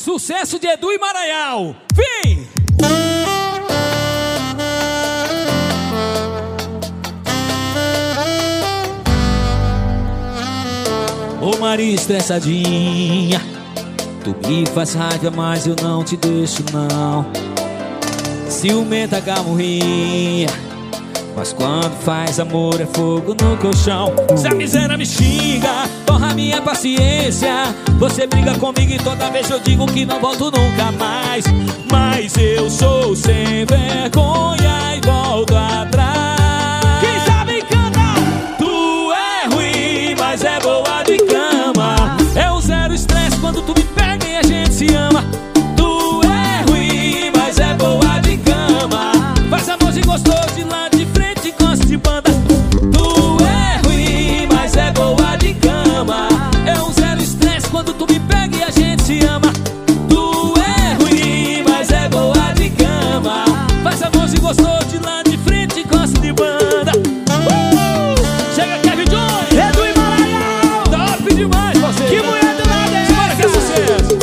Sucesso de Edu e Maranhão. Vem! Ô Maria estressadinha, tu me faz raiva, mas eu não te deixo não. Ciumenta gamurrinha, mas quando faz amor é fogo no colchão. Se a miséria me xinga, torra minha paciência. Você briga comigo e toda vez eu digo que não volto nunca mais. Mas eu sou sem vergonha e volto atrás. Quem sabe canta! Tu é ruim, mas é boa de cama. É o zero estresse quando tu me pega e a gente se ama. Tu é ruim, mas é boa de cama. Faz amor e gostoso de lá de frente, gosta de banda. Tu é ruim, mas é boa de cama. É um zero estresse quando tu me pega e a gente se ama. Tu é ruim, mas é boa de cama. Faz amor e gostoso de lá de frente, gosta de banda. Chega Kevin Jones, Edu e Maranhão. Top demais, você. Que mulher do lado é essa? Que é sucesso.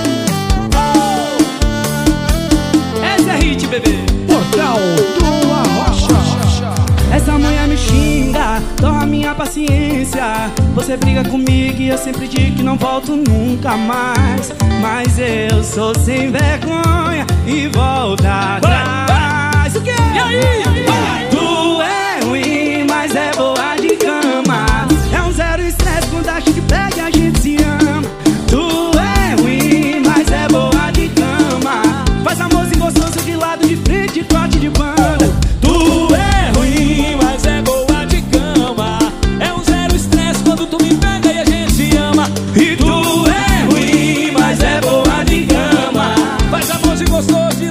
Essa é hit, bebê. Portal do Arrocha. Essa mulher me xinga, torra minha paciência. Você briga comigo e eu sempre digo que não volto nunca mais. Mas eu sou sem vergonha e volto atrás. O quê? E aí? Tu é ruim, mas é boa de cama. É um zero estresse quando a gente pega e a gente se ama. Tu é ruim, mas é boa de cama. Faz amorzinho gostoso de lado de frente, trote de banda. Tu é ruim, mas é boa de cama. É um zero estresse quando tu me pega e a gente se ama. E tu é ruim, mas é boa de cama. Faz amor e gostoso de